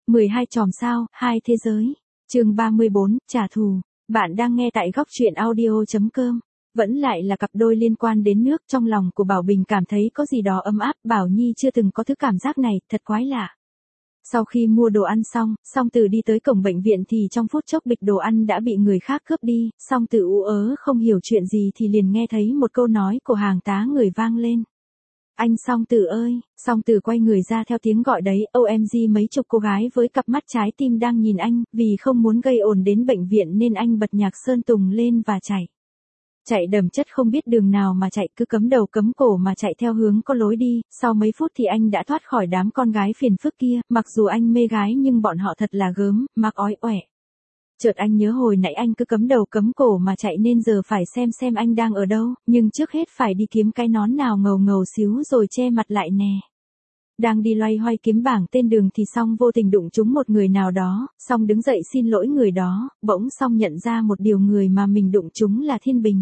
12 chòm sao, hai thế giới. Chương 34, trả thù. Bạn đang nghe tại góc truyện audio.com. Vẫn lại là cặp đôi liên quan đến nước, trong lòng của Bảo Bình cảm thấy có gì đó ấm áp, Bảo Nhi chưa từng có thứ cảm giác này, thật quái lạ. Sau khi mua đồ ăn xong, Song Tử đi tới cổng bệnh viện thì trong phút chốc bịch đồ ăn đã bị người khác cướp đi, Song Tử ú ớ không hiểu chuyện gì thì liền nghe thấy một câu nói của hàng tá người vang lên. Anh Song Tử ơi, Song Tử quay người ra theo tiếng gọi đấy, OMG mấy chục cô gái với cặp mắt trái tim đang nhìn anh, vì không muốn gây ồn đến bệnh viện nên anh bật nhạc Sơn Tùng lên và chạy. Chạy đầm chất không biết đường nào mà chạy, cứ cấm đầu cấm cổ mà chạy theo hướng có lối đi, sau mấy phút thì anh đã thoát khỏi đám con gái phiền phức kia, mặc dù anh mê gái nhưng bọn họ thật là gớm, mặc ói oẻ. Chợt anh nhớ hồi nãy anh cứ cấm đầu cấm cổ mà chạy nên giờ phải xem anh đang ở đâu, nhưng trước hết phải đi kiếm cái nón nào ngầu ngầu xíu rồi che mặt lại nè. Đang đi loay hoay kiếm bảng tên đường thì Song vô tình đụng trúng một người nào đó, Song đứng dậy xin lỗi người đó, bỗng Song nhận ra một điều người mà mình đụng trúng là Thiên Bình.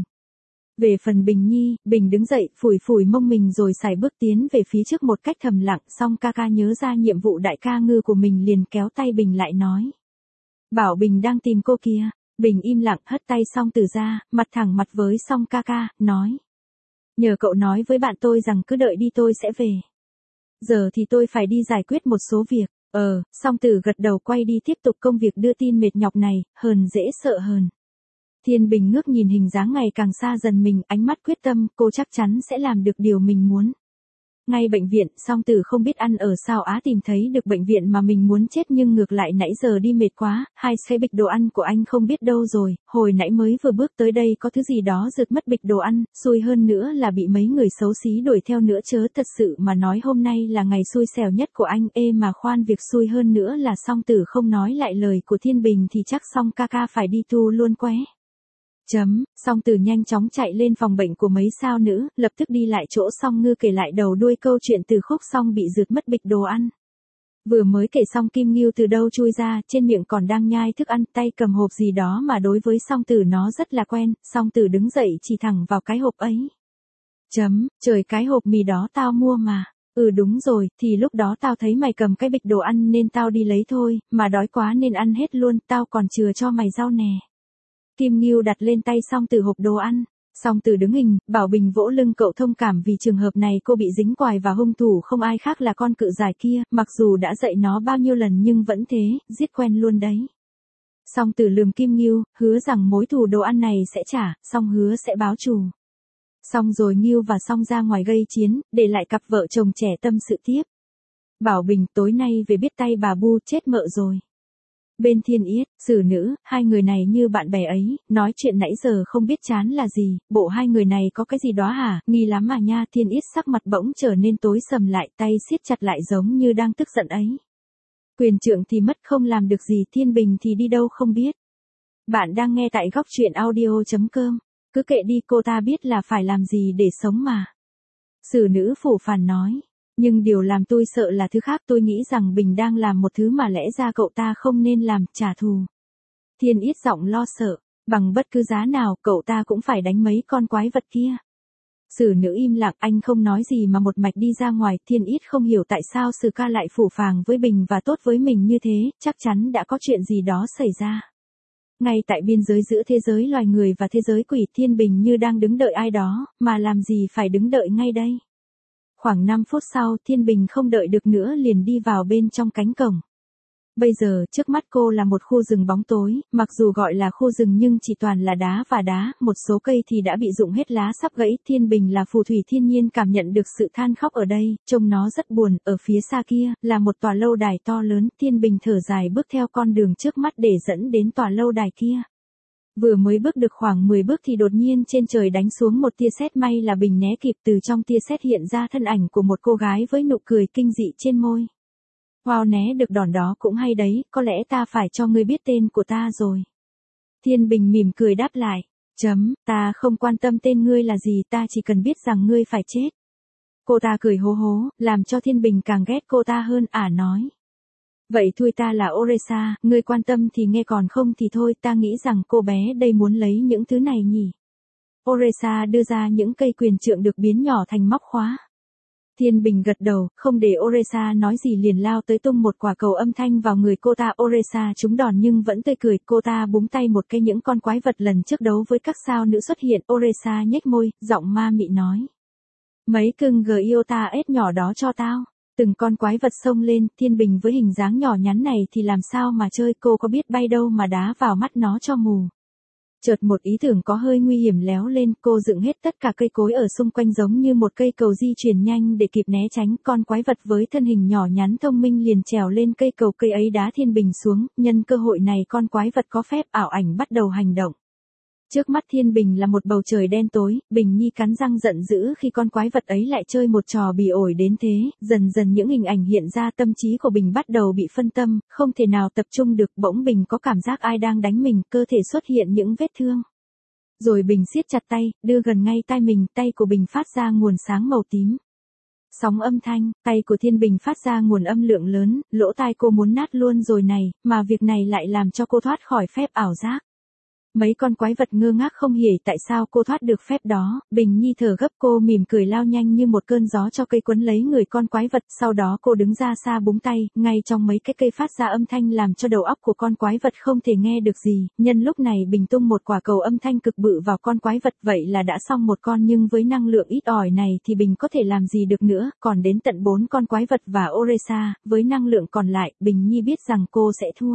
Về phần Bình Nhi, Bình đứng dậy, phủi mông mình rồi sải bước tiến về phía trước một cách thầm lặng, Song ca ca nhớ ra nhiệm vụ đại ca ngư của mình liền kéo tay Bình lại nói. Bảo Bình đang tìm cô kia. Bình im lặng hất tay Song Tử ra, mặt thẳng mặt với Song ca ca, nói. Nhờ cậu nói với bạn tôi rằng cứ đợi đi tôi sẽ về. Giờ thì tôi phải đi giải quyết một số việc. Song Tử gật đầu quay đi tiếp tục công việc đưa tin mệt nhọc này, hờn dễ sợ hờn. Thiên Bình ngước nhìn hình dáng ngày càng xa dần mình, ánh mắt quyết tâm, cô chắc chắn sẽ làm được điều mình muốn. Ngay bệnh viện, Song Tử không biết ăn ở sao á tìm thấy được bệnh viện mà mình muốn chết nhưng ngược lại nãy giờ đi mệt quá, hai xe bịch đồ ăn của anh không biết đâu rồi, hồi nãy mới vừa bước tới đây có thứ gì đó giật mất bịch đồ ăn, xui hơn nữa là bị mấy người xấu xí đuổi theo nữa chớ, thật sự mà nói hôm nay là ngày xui xẻo nhất của anh, mà khoan việc xui hơn nữa là Song Tử không nói lại lời của Thiên Bình thì chắc Song ca ca phải đi tu luôn qué. Song Tử nhanh chóng chạy lên phòng bệnh của mấy sao nữ, lập tức đi lại chỗ Song Ngư kể lại đầu đuôi câu chuyện từ khúc Song bị rượt mất bịch đồ ăn. Vừa mới kể xong Kim Ngưu từ đâu chui ra, trên miệng còn đang nhai thức ăn, tay cầm hộp gì đó mà đối với Song Tử nó rất là quen, Song Tử đứng dậy chỉ thẳng vào cái hộp ấy. Trời cái hộp mì đó tao mua mà. Đúng rồi, thì lúc đó tao thấy mày cầm cái bịch đồ ăn nên tao đi lấy thôi, mà đói quá nên ăn hết luôn, tao còn chừa cho mày rau nè. Kim Ngưu đặt lên tay Song Tử hộp đồ ăn. Song Tử đứng hình, Bảo Bình vỗ lưng cậu thông cảm vì trường hợp này cô bị dính quài và hung thủ không ai khác là con cự giải kia, mặc dù đã dạy nó bao nhiêu lần nhưng vẫn thế, giết quen luôn đấy. Song Tử lườm Kim Ngưu, hứa rằng mối thù đồ ăn này sẽ trả, Song hứa sẽ báo thù. Xong rồi Ngưu và Song ra ngoài gây chiến, để lại cặp vợ chồng trẻ tâm sự tiếp. Bảo Bình tối nay về biết tay bà Bu chết mợ rồi. Bên Thiên Yết, Sử Nữ, hai người này như bạn bè ấy, nói chuyện nãy giờ không biết chán là gì, bộ hai người này có cái gì đó hả, nghi lắm mà nha. Thiên Yết sắc mặt bỗng trở nên tối sầm lại, tay siết chặt lại giống như đang tức giận ấy. Quyền trượng thì mất không làm được gì, Thiên Bình thì đi đâu không biết. Bạn đang nghe tại góc truyện audio.com, cứ kệ đi cô ta biết là phải làm gì để sống mà. Sử Nữ phủ phàn nói. Nhưng điều làm tôi sợ là thứ khác, tôi nghĩ rằng Bình đang làm một thứ mà lẽ ra cậu ta không nên làm, trả thù. Thiên Yết giọng lo sợ, bằng bất cứ giá nào cậu ta cũng phải đánh mấy con quái vật kia. Sử Nữ im lặng, anh không nói gì mà một mạch đi ra ngoài. Thiên Yết không hiểu tại sao Sử ca lại phủ phàng với Bình và tốt với mình như thế, chắc chắn đã có chuyện gì đó xảy ra. Ngay tại biên giới giữa thế giới loài người và thế giới quỷ, Thiên Bình như đang đứng đợi ai đó, mà làm gì phải đứng đợi ngay đây. Khoảng 5 phút sau, Thiên Bình không đợi được nữa liền đi vào bên trong cánh cổng. Bây giờ, trước mắt cô là một khu rừng bóng tối, mặc dù gọi là khu rừng nhưng chỉ toàn là đá và đá, một số cây thì đã bị rụng hết lá sắp gãy. Thiên Bình là phù thủy thiên nhiên cảm nhận được sự than khóc ở đây, trông nó rất buồn. Ở phía xa kia, là một tòa lâu đài to lớn, Thiên Bình thở dài bước theo con đường trước mắt để dẫn đến tòa lâu đài kia. Vừa mới bước được khoảng 10 bước thì đột nhiên trên trời đánh xuống một tia sét, may là Bình né kịp, từ trong tia sét hiện ra thân ảnh của một cô gái với nụ cười kinh dị trên môi. Wow, né được đòn đó cũng hay đấy, có lẽ ta phải cho ngươi biết tên của ta rồi. Thiên Bình mỉm cười đáp lại. Ta không quan tâm tên ngươi là gì, ta chỉ cần biết rằng ngươi phải chết. Cô ta cười hố hố, làm cho Thiên Bình càng ghét cô ta hơn, nói. Vậy thôi, ta là Oresa, ngươi quan tâm thì nghe, còn không thì thôi, ta nghĩ rằng cô bé đây muốn lấy những thứ này nhỉ. Oresa đưa ra những cây quyền trượng được biến nhỏ thành móc khóa. Thiên Bình gật đầu, không để Oresa nói gì liền lao tới tung một quả cầu âm thanh vào người cô ta. Oresa trúng đòn nhưng vẫn tươi cười, cô ta búng tay một cái những con quái vật lần trước đấu với các sao nữ xuất hiện. Oresa nhếch môi, giọng ma mị nói. Mấy cưng Giota S nhỏ đó cho tao. Từng con quái vật xông lên, Thiên Bình với hình dáng nhỏ nhắn này thì làm sao mà chơi, cô có biết bay đâu mà đá vào mắt nó cho mù. Chợt một ý tưởng có hơi nguy hiểm léo lên, cô dựng hết tất cả cây cối ở xung quanh giống như một cây cầu di chuyển nhanh để kịp né tránh. Con quái vật với thân hình nhỏ nhắn thông minh liền trèo lên cây cầu, cây ấy đá Thiên Bình xuống. Nhân cơ hội này con quái vật có phép ảo ảnh bắt đầu hành động. Trước mắt Thiên Bình là một bầu trời đen tối, Bình Nhi cắn răng giận dữ khi con quái vật ấy lại chơi một trò bỉ ổi đến thế. Dần dần những hình ảnh hiện ra, tâm trí của Bình bắt đầu bị phân tâm, không thể nào tập trung được. Bỗng Bình có cảm giác ai đang đánh mình, cơ thể xuất hiện những vết thương. Rồi Bình siết chặt tay, đưa gần ngay tai mình, tay của Bình phát ra nguồn sáng màu tím. Sóng âm thanh, tay của Thiên Bình phát ra nguồn âm lượng lớn, lỗ tai cô muốn nát luôn rồi này, mà việc này lại làm cho cô thoát khỏi phép ảo giác. Mấy con quái vật ngơ ngác không hiểu tại sao cô thoát được phép đó. Bình Nhi thở gấp, cô mỉm cười lao nhanh như một cơn gió cho cây quấn lấy người con quái vật. Sau đó cô đứng ra xa búng tay, ngay trong mấy cái cây phát ra âm thanh làm cho đầu óc của con quái vật không thể nghe được gì. Nhân lúc này Bình tung một quả cầu âm thanh cực bự vào con quái vật, vậy là đã xong một con, nhưng với năng lượng ít ỏi này thì Bình có thể làm gì được nữa. Còn đến tận 4 con quái vật và Oresa, với năng lượng còn lại, Bình Nhi biết rằng cô sẽ thua.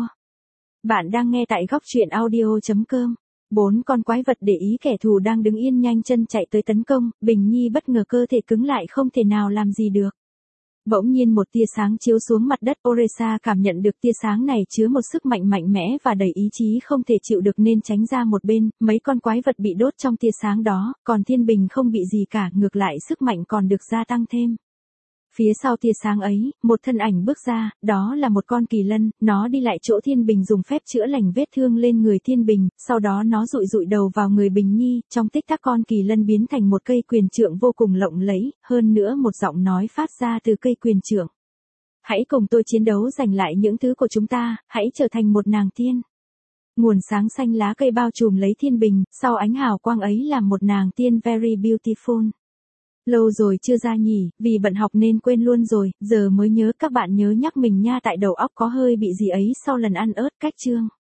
Bạn đang nghe tại góc truyện audio.com. 4 con quái vật để ý kẻ thù đang đứng yên nhanh chân chạy tới tấn công, Bình Nhi bất ngờ cơ thể cứng lại không thể nào làm gì được. Bỗng nhiên một tia sáng chiếu xuống mặt đất, Oresa cảm nhận được tia sáng này chứa một sức mạnh mạnh mẽ và đầy ý chí không thể chịu được nên tránh ra một bên. Mấy con quái vật bị đốt trong tia sáng đó, còn Thiên Bình không bị gì cả, ngược lại sức mạnh còn được gia tăng thêm. Phía sau tia sáng ấy, một thân ảnh bước ra, đó là một con kỳ lân, nó đi lại chỗ Thiên Bình dùng phép chữa lành vết thương lên người Thiên Bình, sau đó nó dụi dụi đầu vào người Bình Nhi, trong tích tắc con kỳ lân biến thành một cây quyền trượng vô cùng lộng lẫy, hơn nữa một giọng nói phát ra từ cây quyền trượng. Hãy cùng tôi chiến đấu giành lại những thứ của chúng ta, hãy trở thành một nàng tiên. Nguồn sáng xanh lá cây bao trùm lấy Thiên Bình, sau ánh hào quang ấy là một nàng tiên very beautiful. Lâu rồi chưa ra nhỉ, vì bận học nên quên luôn rồi, giờ mới nhớ. Các bạn nhớ nhắc mình nha, tại đầu óc có hơi bị gì ấy sau lần ăn ớt cách chương.